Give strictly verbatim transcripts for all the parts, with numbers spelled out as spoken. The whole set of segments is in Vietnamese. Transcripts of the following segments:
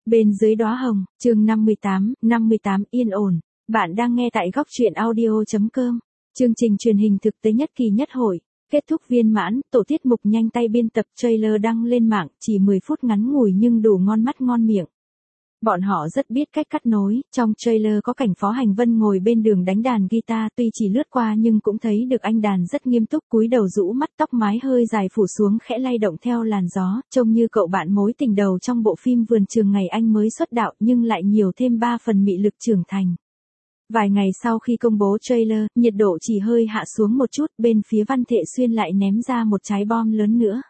Bên dưới đóa hồng, chương năm mươi tám, năm mươi tám yên ổn. Bạn đang nghe tại góc truyện audio.com. Chương trình truyền hình thực tế nhất kỳ nhất hội. Kết thúc viên mãn, tổ tiết mục nhanh tay biên tập trailer đăng lên mạng, chỉ mười phút ngắn ngủi nhưng đủ ngon mắt ngon miệng. Bọn họ rất biết cách cắt nối, trong trailer có cảnh Phó Hành Vân ngồi bên đường đánh đàn guitar, tuy chỉ lướt qua nhưng cũng thấy được anh đàn rất nghiêm túc, cúi đầu rũ mắt, tóc mái hơi dài phủ xuống khẽ lay động theo làn gió, trông như cậu bạn mối tình đầu trong bộ phim Vườn Trường ngày anh mới xuất đạo nhưng lại nhiều thêm ba phần mị lực trưởng thành. Vài ngày sau khi công bố trailer, nhiệt độ chỉ hơi hạ xuống một chút, bên phía Văn Thệ Xuyên lại ném ra một trái bom lớn nữa.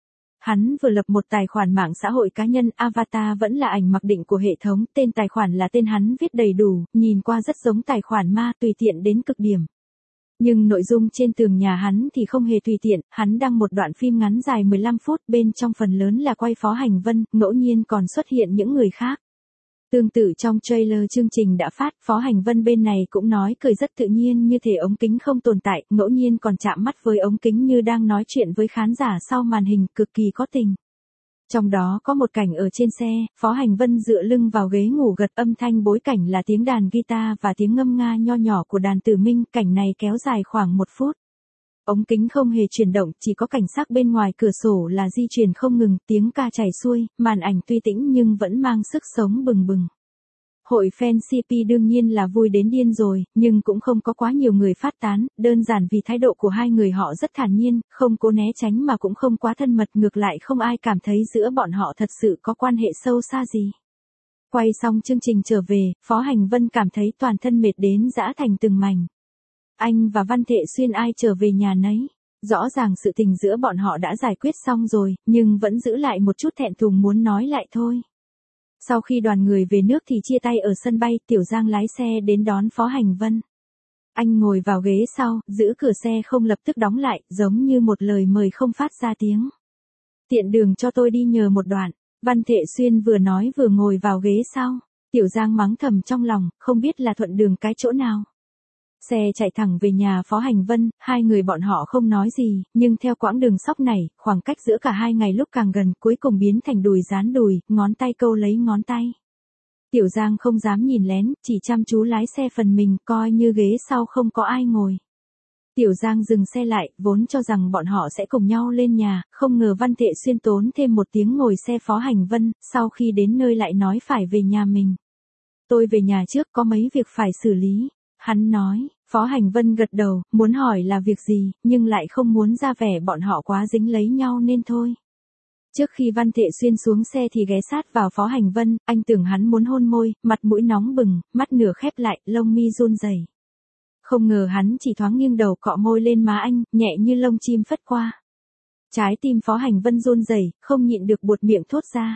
Hắn vừa lập một tài khoản mạng xã hội cá nhân, avatar vẫn là ảnh mặc định của hệ thống, tên tài khoản là tên hắn viết đầy đủ, nhìn qua rất giống tài khoản ma, tùy tiện đến cực điểm. Nhưng nội dung trên tường nhà hắn thì không hề tùy tiện, hắn đăng một đoạn phim ngắn dài mười lăm phút, bên trong phần lớn là quay Phó Hành Vân, ngẫu nhiên còn xuất hiện những người khác. Tương tự trong trailer chương trình đã phát, Phó Hành Vân bên này cũng nói cười rất tự nhiên như thể ống kính không tồn tại, ngẫu nhiên còn chạm mắt với ống kính như đang nói chuyện với khán giả sau màn hình, cực kỳ có tình. Trong đó có một cảnh ở trên xe, Phó Hành Vân dựa lưng vào ghế ngủ gật, âm thanh bối cảnh là tiếng đàn guitar và tiếng ngâm nga nho nhỏ của đàn tử minh, cảnh này kéo dài khoảng một phút. Ống kính không hề chuyển động, chỉ có cảnh sắc bên ngoài cửa sổ là di chuyển không ngừng, tiếng ca chảy xuôi, màn ảnh tuy tĩnh nhưng vẫn mang sức sống bừng bừng. Hội fan xê pê đương nhiên là vui đến điên rồi, nhưng cũng không có quá nhiều người phát tán, đơn giản vì thái độ của hai người họ rất thản nhiên, không cố né tránh mà cũng không quá thân mật, ngược lại không ai cảm thấy giữa bọn họ thật sự có quan hệ sâu xa gì. Quay xong chương trình trở về, Phó Hành Vân cảm thấy toàn thân mệt đến rã thành từng mảnh. Anh và Văn Thệ Xuyên ai trở về nhà nấy. Rõ ràng sự tình giữa bọn họ đã giải quyết xong rồi, nhưng vẫn giữ lại một chút thẹn thùng muốn nói lại thôi. Sau khi đoàn người về nước thì chia tay ở sân bay, Tiểu Giang lái xe đến đón Phó Hành Vân. Anh ngồi vào ghế sau, giữ cửa xe không lập tức đóng lại, giống như một lời mời không phát ra tiếng. Tiện đường cho tôi đi nhờ một đoạn. Văn Thệ Xuyên vừa nói vừa ngồi vào ghế sau. Tiểu Giang mắng thầm trong lòng, không biết là thuận đường cái chỗ nào. Xe chạy thẳng về nhà Phó Hành Vân, hai người bọn họ không nói gì, nhưng theo quãng đường sóc này, khoảng cách giữa cả hai ngày lúc càng gần, cuối cùng biến thành đùi dán đùi, ngón tay câu lấy ngón tay. Tiểu Giang không dám nhìn lén, chỉ chăm chú lái xe phần mình, coi như ghế sau không có ai ngồi. Tiểu Giang dừng xe lại, vốn cho rằng bọn họ sẽ cùng nhau lên nhà, không ngờ Văn Thệ Xuyên tốn thêm một tiếng ngồi xe Phó Hành Vân, sau khi đến nơi lại nói phải về nhà mình. Tôi về nhà trước, có mấy việc phải xử lý. Hắn nói, Phó Hành Vân gật đầu, muốn hỏi là việc gì, nhưng lại không muốn ra vẻ bọn họ quá dính lấy nhau nên thôi. Trước khi Văn Thệ Xuyên xuống xe thì ghé sát vào Phó Hành Vân, anh tưởng hắn muốn hôn môi, mặt mũi nóng bừng, mắt nửa khép lại, lông mi run rẩy. Không ngờ hắn chỉ thoáng nghiêng đầu cọ môi lên má anh, nhẹ như lông chim phất qua. Trái tim Phó Hành Vân run rẩy, không nhịn được buột miệng thốt ra.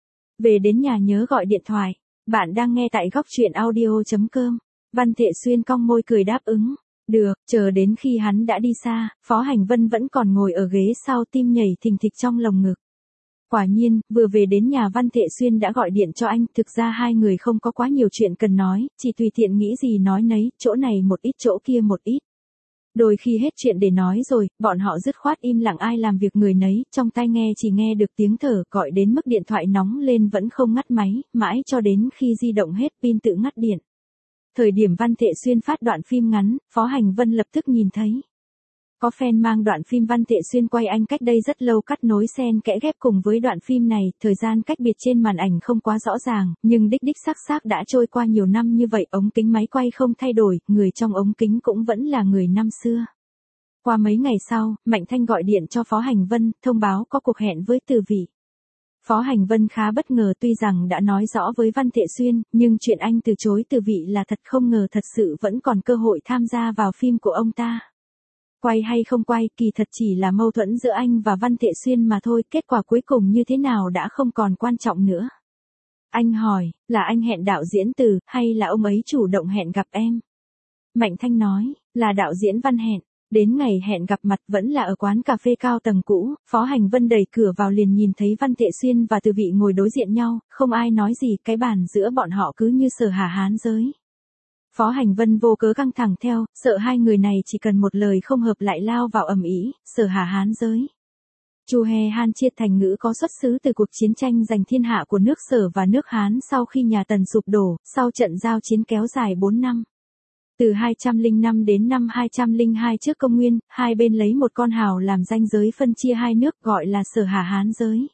Về đến nhà nhớ gọi điện thoại. Bạn đang nghe tại góc truyện audio.com. Văn Thệ Xuyên cong môi cười đáp ứng. Được, chờ đến khi hắn đã đi xa, Phó Hành Vân vẫn còn ngồi ở ghế sau, tim nhảy thình thịch trong lồng ngực. Quả nhiên, vừa về đến nhà Văn Thệ Xuyên đã gọi điện cho anh, thực ra hai người không có quá nhiều chuyện cần nói, chỉ tùy tiện nghĩ gì nói nấy, chỗ này một ít chỗ kia một ít. Đôi khi hết chuyện để nói rồi, bọn họ dứt khoát im lặng ai làm việc người nấy, trong tai nghe chỉ nghe được tiếng thở, gọi đến mức điện thoại nóng lên vẫn không ngắt máy, mãi cho đến khi di động hết pin tự ngắt điện. Thời điểm Văn Thệ Xuyên phát đoạn phim ngắn, Phó Hành Vân lập tức nhìn thấy. Có fan mang đoạn phim Văn Thệ Xuyên quay anh cách đây rất lâu cắt nối xen kẽ ghép cùng với đoạn phim này, thời gian cách biệt trên màn ảnh không quá rõ ràng, nhưng đích đích xác xác đã trôi qua nhiều năm như vậy, ống kính máy quay không thay đổi, người trong ống kính cũng vẫn là người năm xưa. Qua mấy ngày sau, Mạnh Thanh gọi điện cho Phó Hành Vân, thông báo có cuộc hẹn với Từ Vị. Phó Hành Vân khá bất ngờ, tuy rằng đã nói rõ với Văn Thệ Xuyên, nhưng chuyện anh từ chối Từ Vị là thật, không ngờ thật sự vẫn còn cơ hội tham gia vào phim của ông ta. Quay hay không quay, kỳ thật chỉ là mâu thuẫn giữa anh và Văn Thệ Xuyên mà thôi, kết quả cuối cùng như thế nào đã không còn quan trọng nữa. Anh hỏi, là anh hẹn đạo diễn Từ, hay là ông ấy chủ động hẹn gặp em? Mạnh Thanh nói, là đạo diễn Văn hẹn. Đến ngày hẹn gặp mặt vẫn là ở quán cà phê cao tầng cũ, Phó Hành Vân đẩy cửa vào liền nhìn thấy Văn Thệ Xuyên và Từ Vị ngồi đối diện nhau, không ai nói gì, cái bàn giữa bọn họ cứ như sở hà hán giới. Phó Hành Vân vô cớ căng thẳng theo, sợ hai người này chỉ cần một lời không hợp lại lao vào ầm ĩ, sở hà hán giới. Chu He Han Chiết thành ngữ có xuất xứ từ cuộc chiến tranh giành thiên hạ của nước Sở và nước Hán sau khi nhà Tần sụp đổ, sau trận giao chiến kéo dài bốn năm. Từ hai trăm lẻ năm đến năm hai trăm lẻ hai trước công nguyên, hai bên lấy một con hào làm ranh giới phân chia hai nước gọi là Sở Hà Hán giới.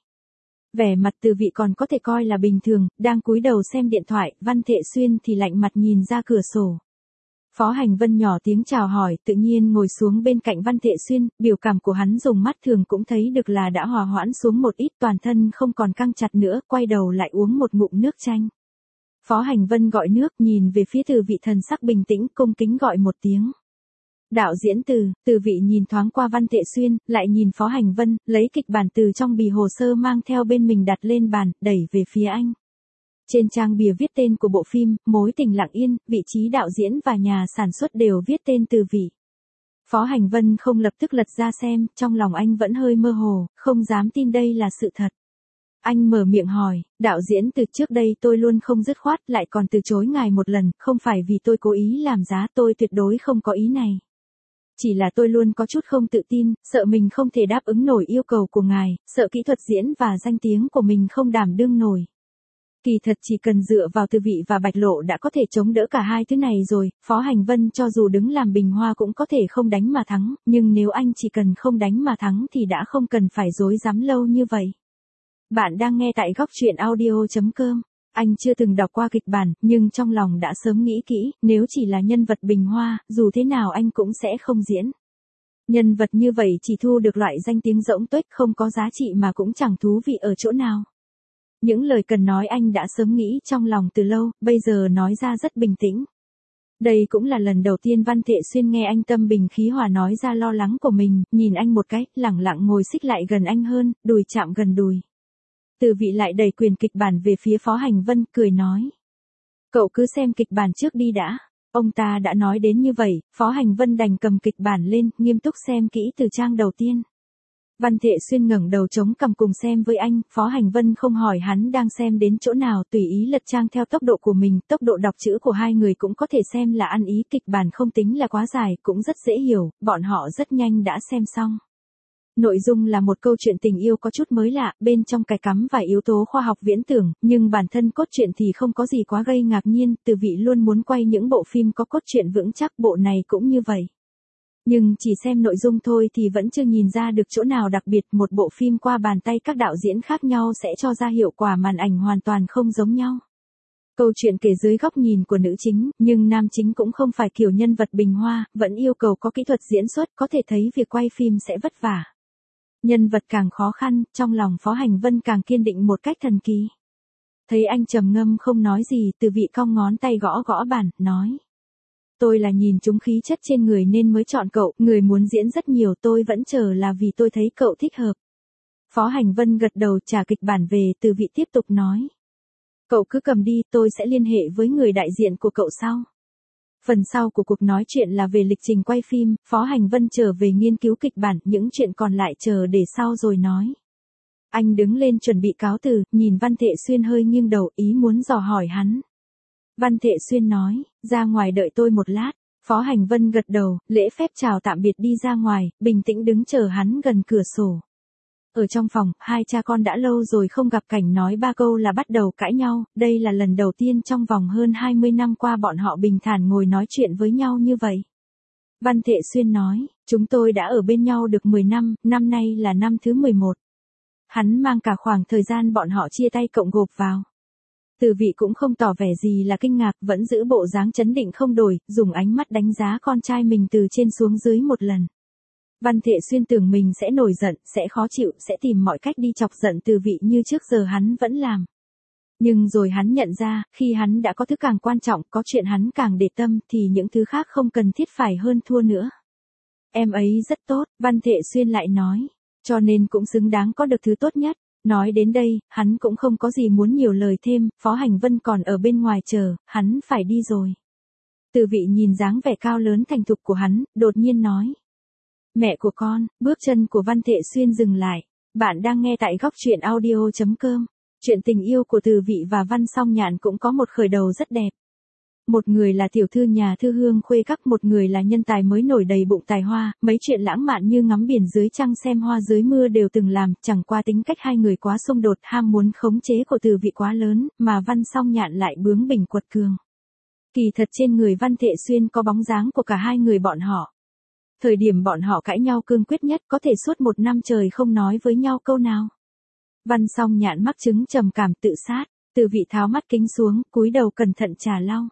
Vẻ mặt Từ Vị còn có thể coi là bình thường, đang cúi đầu xem điện thoại, Văn Thệ Xuyên thì lạnh mặt nhìn ra cửa sổ. Phó Hành Vân nhỏ tiếng chào hỏi, tự nhiên ngồi xuống bên cạnh Văn Thệ Xuyên, biểu cảm của hắn dùng mắt thường cũng thấy được là đã hòa hoãn xuống một ít, toàn thân không còn căng chặt nữa, quay đầu lại uống một ngụm nước chanh. Phó Hành Vân gọi nước, nhìn về phía Từ Vị, thần sắc bình tĩnh, cung kính gọi một tiếng. Đạo diễn Từ. Từ Vị nhìn thoáng qua Văn Thệ Xuyên, lại nhìn Phó Hành Vân, lấy kịch bản từ trong bì hồ sơ mang theo bên mình đặt lên bàn, đẩy về phía anh. Trên trang bìa viết tên của bộ phim, Mối tình lặng yên, vị trí đạo diễn và nhà sản xuất đều viết tên Từ Vị. Phó Hành Vân không lập tức lật ra xem, trong lòng anh vẫn hơi mơ hồ, không dám tin đây là sự thật. Anh mở miệng hỏi, đạo diễn Từ, trước đây tôi luôn không dứt khoát, lại còn từ chối ngài một lần, không phải vì tôi cố ý làm giá, tôi tuyệt đối không có ý này. Chỉ là tôi luôn có chút không tự tin, sợ mình không thể đáp ứng nổi yêu cầu của ngài, sợ kỹ thuật diễn và danh tiếng của mình không đảm đương nổi. Kỳ thật chỉ cần dựa vào Từ Vị và Bạch Lộ đã có thể chống đỡ cả hai thứ này rồi, Phó Hành Vân cho dù đứng làm bình hoa cũng có thể không đánh mà thắng, nhưng nếu anh chỉ cần không đánh mà thắng thì đã không cần phải dối dám lâu như vậy. Bạn đang nghe tại góc truyện audio chấm com. Anh chưa từng đọc qua kịch bản, nhưng trong lòng đã sớm nghĩ kỹ, nếu chỉ là nhân vật bình hoa, dù thế nào anh cũng sẽ không diễn. Nhân vật như vậy chỉ thu được loại danh tiếng rỗng tuếch, không có giá trị mà cũng chẳng thú vị ở chỗ nào. Những lời cần nói anh đã sớm nghĩ trong lòng từ lâu, bây giờ nói ra rất bình tĩnh. Đây cũng là lần đầu tiên Văn Thệ Xuyên nghe anh tâm bình khí hòa nói ra lo lắng của mình, nhìn anh một cái, lẳng lặng ngồi xích lại gần anh hơn, đùi chạm gần đùi. Từ Vị lại đẩy quyền kịch bản về phía Phó Hành Vân, cười nói. Cậu cứ xem kịch bản trước đi đã. Ông ta đã nói đến như vậy, Phó Hành Vân đành cầm kịch bản lên, nghiêm túc xem kỹ từ trang đầu tiên. Văn Thệ Xuyên ngẩng đầu chống cằm cùng xem với anh, Phó Hành Vân không hỏi hắn đang xem đến chỗ nào, tùy ý lật trang theo tốc độ của mình, tốc độ đọc chữ của hai người cũng có thể xem là ăn ý, kịch bản không tính là quá dài, cũng rất dễ hiểu, bọn họ rất nhanh đã xem xong. Nội dung là một câu chuyện tình yêu có chút mới lạ, bên trong cài cắm vài yếu tố khoa học viễn tưởng, nhưng bản thân cốt truyện thì không có gì quá gây ngạc nhiên, Từ Vị luôn muốn quay những bộ phim có cốt truyện vững chắc, bộ này cũng như vậy. Nhưng chỉ xem nội dung thôi thì vẫn chưa nhìn ra được chỗ nào đặc biệt, một bộ phim qua bàn tay các đạo diễn khác nhau sẽ cho ra hiệu quả màn ảnh hoàn toàn không giống nhau. Câu chuyện kể dưới góc nhìn của nữ chính, nhưng nam chính cũng không phải kiểu nhân vật bình hoa, vẫn yêu cầu có kỹ thuật diễn xuất, có thể thấy việc quay phim sẽ vất vả. Nhân vật càng khó khăn, trong lòng Phó Hành Vân càng kiên định một cách thần kỳ. Thấy anh trầm ngâm không nói gì, Từ Vị cong ngón tay gõ gõ bàn, nói. Tôi là nhìn trúng khí chất trên người nên mới chọn cậu, người muốn diễn rất nhiều, tôi vẫn chờ là vì tôi thấy cậu thích hợp. Phó Hành Vân gật đầu trả kịch bản về, Từ Vị tiếp tục nói. Cậu cứ cầm đi, tôi sẽ liên hệ với người đại diện của cậu sau. Phần sau của cuộc nói chuyện là về lịch trình quay phim, Phó Hành Vân trở về nghiên cứu kịch bản, những chuyện còn lại chờ để sau rồi nói. Anh đứng lên chuẩn bị cáo từ, nhìn Văn Thệ Xuyên hơi nghiêng đầu, ý muốn dò hỏi hắn. Văn Thệ Xuyên nói, ra ngoài đợi tôi một lát. Phó Hành Vân gật đầu, lễ phép chào tạm biệt đi ra ngoài, bình tĩnh đứng chờ hắn gần cửa sổ. Ở trong phòng, hai cha con đã lâu rồi không gặp, cảnh nói ba câu là bắt đầu cãi nhau, đây là lần đầu tiên trong vòng hơn hai mươi năm qua bọn họ bình thản ngồi nói chuyện với nhau như vậy. Văn Thệ Xuyên nói, chúng tôi đã ở bên nhau được mười năm, năm nay là năm thứ mười một. Hắn mang cả khoảng thời gian bọn họ chia tay cộng gộp vào. Từ Vị cũng không tỏ vẻ gì là kinh ngạc, vẫn giữ bộ dáng trấn định không đổi, dùng ánh mắt đánh giá con trai mình từ trên xuống dưới một lần. Văn Thệ Xuyên tưởng mình sẽ nổi giận, sẽ khó chịu, sẽ tìm mọi cách đi chọc giận Từ Vị như trước giờ hắn vẫn làm. Nhưng rồi hắn nhận ra, khi hắn đã có thứ càng quan trọng, có chuyện hắn càng để tâm, thì những thứ khác không cần thiết phải hơn thua nữa. Em ấy rất tốt, Văn Thệ Xuyên lại nói, cho nên cũng xứng đáng có được thứ tốt nhất. Nói đến đây, hắn cũng không có gì muốn nhiều lời thêm, Phó Hành Vân còn ở bên ngoài chờ, hắn phải đi rồi. Từ Vị nhìn dáng vẻ cao lớn thành thục của hắn, đột nhiên nói. Mẹ của con, bước chân của Văn Thệ Xuyên dừng lại. Bạn đang nghe tại góc truyện audio chấm com. Chuyện tình yêu của Từ Vị và Văn Song Nhạn cũng có một khởi đầu rất đẹp. Một người là tiểu thư nhà thư hương khuê các, một người là nhân tài mới nổi đầy bụng tài hoa, mấy chuyện lãng mạn như ngắm biển dưới trăng xem hoa dưới mưa đều từng làm, chẳng qua tính cách hai người quá xung đột, ham muốn khống chế của Từ Vị quá lớn, mà Văn Song Nhạn lại bướng bỉnh quật cường. Kỳ thật trên người Văn Thệ Xuyên có bóng dáng của cả hai người bọn họ. Thời điểm bọn họ cãi nhau cương quyết nhất, có thể suốt một năm trời không nói với nhau câu nào. Văn Song Nhạn mắc chứng trầm cảm tự sát, Từ Vị tháo mắt kính xuống, cúi đầu cẩn thận trà lau.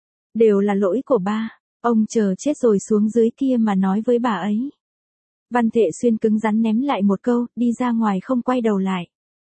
Đều là lỗi của ba, ông chờ chết rồi xuống dưới kia mà nói với bà ấy. Văn Thệ Xuyên cứng rắn ném lại một câu, đi ra ngoài không quay đầu lại.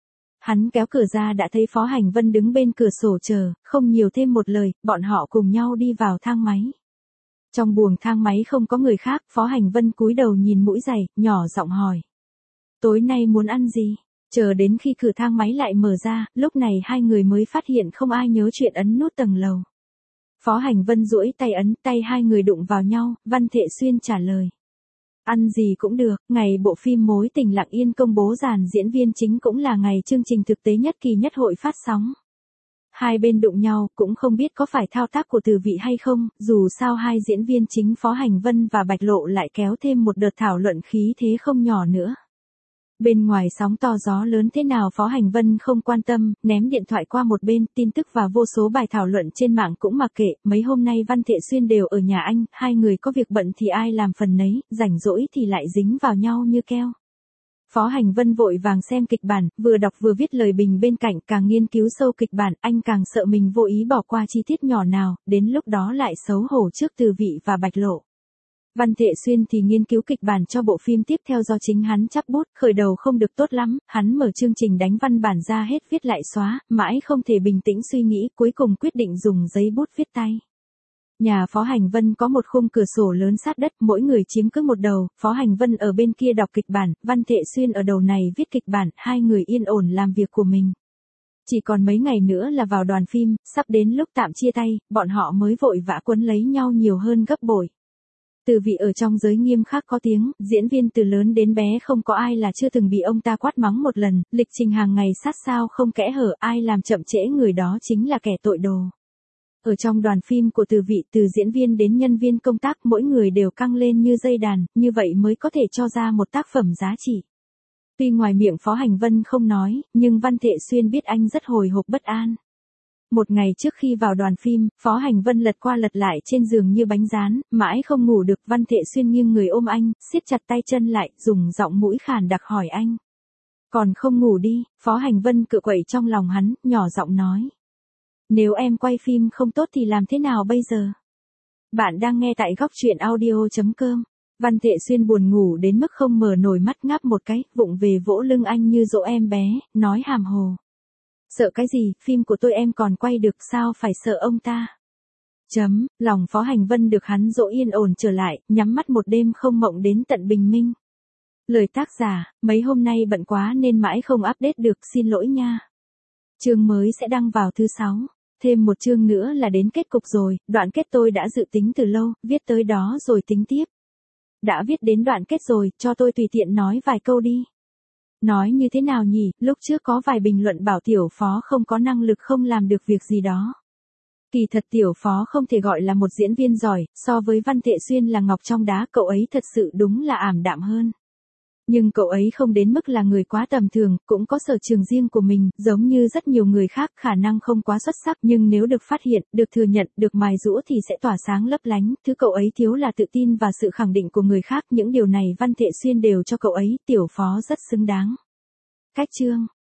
Hắn kéo cửa ra đã thấy Phó Hành Vân đứng bên cửa sổ chờ, không nhiều thêm một lời, bọn họ cùng nhau đi vào thang máy. Trong buồng thang máy không có người khác, Phó Hành Vân cúi đầu nhìn mũi giày, nhỏ giọng hỏi. Tối nay muốn ăn gì? Chờ đến khi cửa thang máy lại mở ra, lúc này hai người mới phát hiện không ai nhớ chuyện ấn nút tầng lầu. Phó Hành Vân duỗi tay ấn, tay hai người đụng vào nhau, Văn Thệ Xuyên trả lời. Ăn gì cũng được, ngày bộ phim Mối Tình Lặng Yên công bố dàn diễn viên chính cũng là ngày chương trình thực tế nhất kỳ nhất hội phát sóng. Hai bên đụng nhau, cũng không biết có phải thao tác của Từ Vị hay không, dù sao hai diễn viên chính Phó Hành Vân và Bạch Lộ lại kéo thêm một đợt thảo luận khí thế không nhỏ nữa. Bên ngoài sóng to gió lớn thế nào Phó Hành Vân không quan tâm, ném điện thoại qua một bên, tin tức và vô số bài thảo luận trên mạng cũng mặc kệ, mấy hôm nay Văn Thệ Xuyên đều ở nhà anh, hai người có việc bận thì ai làm phần nấy, rảnh rỗi thì lại dính vào nhau như keo. Phó Hành Vân vội vàng xem kịch bản, vừa đọc vừa viết lời bình bên cạnh, càng nghiên cứu sâu kịch bản, anh càng sợ mình vô ý bỏ qua chi tiết nhỏ nào, đến lúc đó lại xấu hổ trước Từ Vị và Bạch Lộ. Văn Thệ Xuyên thì nghiên cứu kịch bản cho bộ phim tiếp theo do chính hắn chắp bút, khởi đầu không được tốt lắm, hắn mở chương trình đánh văn bản ra hết viết lại xóa, mãi không thể bình tĩnh suy nghĩ, cuối cùng quyết định dùng giấy bút viết tay. Nhà Phó Hành Vân có một khung cửa sổ lớn sát đất, mỗi người chiếm cứ một đầu, Phó Hành Vân ở bên kia đọc kịch bản, Văn Thệ Xuyên ở đầu này viết kịch bản, hai người yên ổn làm việc của mình. Chỉ còn mấy ngày nữa là vào đoàn phim, sắp đến lúc tạm chia tay, bọn họ mới vội vã quấn lấy nhau nhiều hơn gấp bội. Từ Vị ở trong giới nghiêm khắc có tiếng, diễn viên từ lớn đến bé không có ai là chưa từng bị ông ta quát mắng một lần, lịch trình hàng ngày sát sao không kẽ hở, ai làm chậm trễ người đó chính là kẻ tội đồ. Ở trong đoàn phim của Từ Vị, từ diễn viên đến nhân viên công tác mỗi người đều căng lên như dây đàn, như vậy mới có thể cho ra một tác phẩm giá trị. Tuy ngoài miệng Phó Hành Vân không nói, nhưng Văn Thệ Xuyên biết anh rất hồi hộp bất an. Một ngày trước khi vào đoàn phim, Phó Hành Vân lật qua lật lại trên giường như bánh rán, mãi không ngủ được. Văn Thệ Xuyên nghiêng người ôm anh, siết chặt tay chân lại, dùng giọng mũi khàn đặc hỏi anh. Còn không ngủ đi, Phó Hành Vân cựa quậy trong lòng hắn, nhỏ giọng nói. Nếu em quay phim không tốt thì làm thế nào bây giờ? Bạn đang nghe tại góc truyện audio chấm com. Văn Thệ Xuyên buồn ngủ đến mức không mở nổi mắt, ngáp một cái, vụng về vỗ lưng anh như dỗ em bé, nói hàm hồ. Sợ cái gì, phim của tôi em còn quay được sao phải sợ ông ta. Chấm, lòng Phó Hành Vân được hắn dỗ yên ổn trở lại, nhắm mắt một đêm không mộng đến tận bình minh. Lời tác giả, mấy hôm nay bận quá nên mãi không update được, xin lỗi nha. Chương mới sẽ đăng vào thứ sáu. Thêm một chương nữa là đến kết cục rồi, đoạn kết tôi đã dự tính từ lâu, viết tới đó rồi tính tiếp. Đã viết đến đoạn kết rồi, cho tôi tùy tiện nói vài câu đi. Nói như thế nào nhỉ, lúc trước có vài bình luận bảo Tiểu Phó không có năng lực không làm được việc gì đó. Kỳ thật Tiểu Phó không thể gọi là một diễn viên giỏi, so với Văn Thệ Xuyên là ngọc trong đá, cậu ấy thật sự đúng là ảm đạm hơn. Nhưng cậu ấy không đến mức là người quá tầm thường, cũng có sở trường riêng của mình, giống như rất nhiều người khác, khả năng không quá xuất sắc, nhưng nếu được phát hiện, được thừa nhận, được mài giũa thì sẽ tỏa sáng lấp lánh, thứ cậu ấy thiếu là tự tin và sự khẳng định của người khác, những điều này Văn Thệ Xuyên đều cho cậu ấy, Tiểu Phó rất xứng đáng. Cách chương